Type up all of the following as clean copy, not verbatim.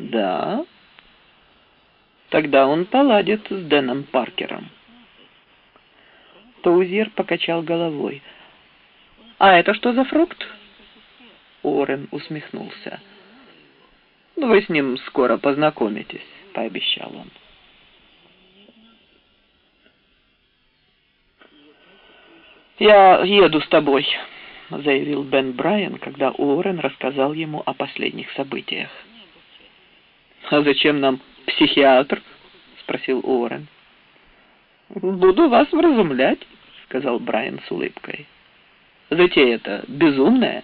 Да? Тогда он поладит с Дэном Паркером. Тоузер покачал головой. «А это что за фрукт?» Уоррен усмехнулся. «Вы с ним скоро познакомитесь», — пообещал он. «Я еду с тобой», — заявил Бен Брайан, когда Уоррен рассказал ему о последних событиях. «А зачем нам психиатр?» — спросил Уоррен. «Буду вас вразумлять», — сказал Брайан с улыбкой. «Затея-то безумная».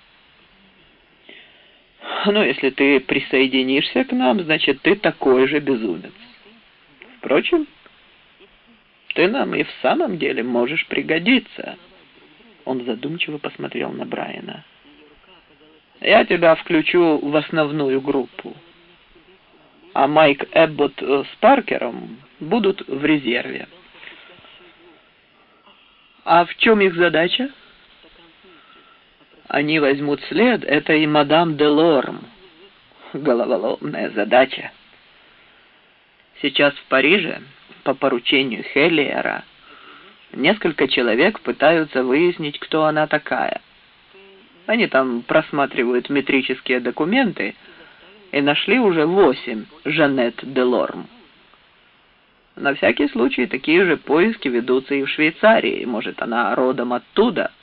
«Но если ты присоединишься к нам, значит, ты такой же безумец. Впрочем, ты нам и в самом деле можешь пригодиться». Он задумчиво посмотрел на Брайана. «Я тебя включу в основную группу, а Майк Эбботт с Паркером будут в резерве». «А в чем их задача?» «Они возьмут след этой мадам Делорм. Головоломная задача. Сейчас в Париже по поручению Хеллиера несколько человек пытаются выяснить, кто она такая. Они там просматривают метрические документы и нашли уже 8 Жанет Делорм. На всякий случай такие же поиски ведутся и в Швейцарии. Может, она родом оттуда.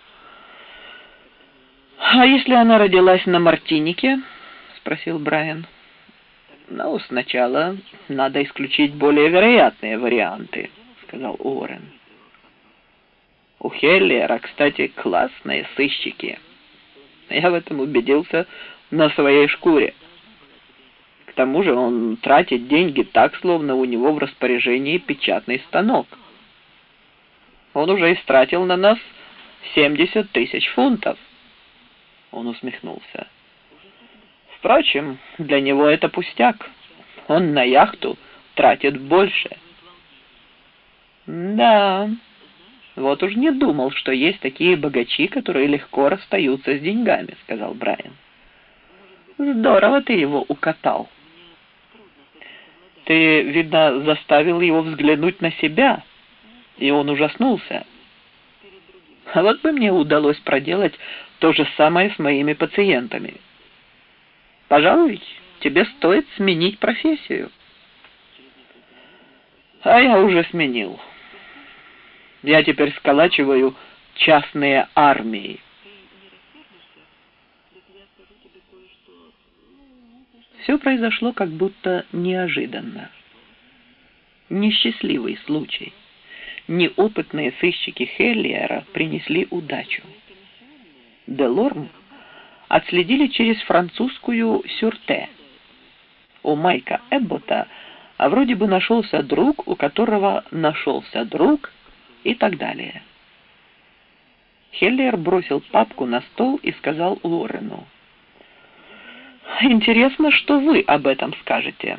«А если она родилась на Мартинике?» — спросил Брайан. «Ну, сначала надо исключить более вероятные варианты», — сказал Уоррен. «У Хеллиера, кстати, классные сыщики. Я в этом убедился на своей шкуре. К тому же он тратит деньги так, словно у него в распоряжении печатный станок. Он уже истратил на нас 70 000 фунтов». Он усмехнулся. «Впрочем, для него это пустяк. Он на яхту тратит больше». «Да, вот уж не думал, что есть такие богачи, которые легко расстаются с деньгами», — сказал Брайан. «Здорово ты его укатал». «Ты, видно, заставил его взглянуть на себя, и он ужаснулся. А вот бы мне удалось проделать то же самое с моими пациентами. Пожалуй, тебе стоит сменить профессию». «А я уже сменил. Я теперь сколачиваю частные армии». Все произошло как будто неожиданно. Несчастливый случай. Неопытные сыщики Хеллиера принесли удачу. Делорм отследили через французскую Сюрте. У Майка Эбботта вроде бы нашелся друг, у которого нашелся друг, и так далее. Хеллиер бросил папку на стол и сказал Уоррену: «Интересно, что вы об этом скажете».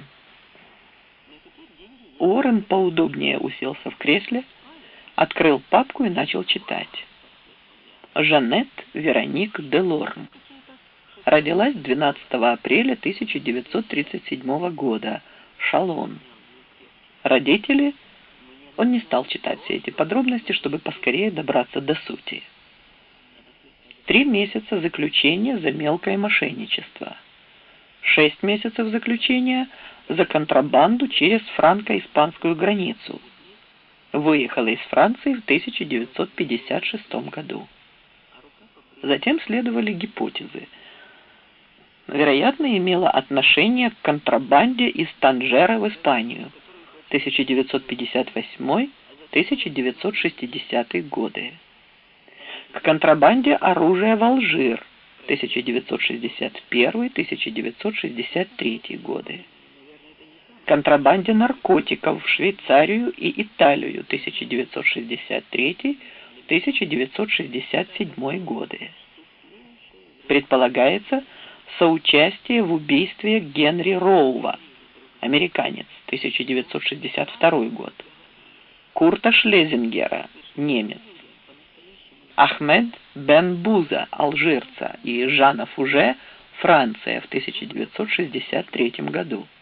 Уоррен поудобнее уселся в кресле, открыл папку и начал читать. Жанет Вероник Делорм. Родилась 12 апреля 1937 года. Шалон. Родители... Он не стал читать все эти подробности, чтобы поскорее добраться до сути. 3 месяца заключения за мелкое мошенничество. 6 месяцев заключения за контрабанду через франко-испанскую границу. Выехала из Франции в 1956 году. Затем следовали гипотезы. Вероятно, имела отношение к контрабанде из Танжера в Испанию 1958-1960 годы. К контрабанде оружия в Алжир 1961-1963 годы. Контрабанде наркотиков в Швейцарию и Италию 1963-1967 годы. Предполагается соучастие в убийстве Генри Роува, американец, 1962 год. Курта Шлезингера, немец. Ахмед Бен Буза, алжирца, и Жана Фуже, Франция в 1963 году.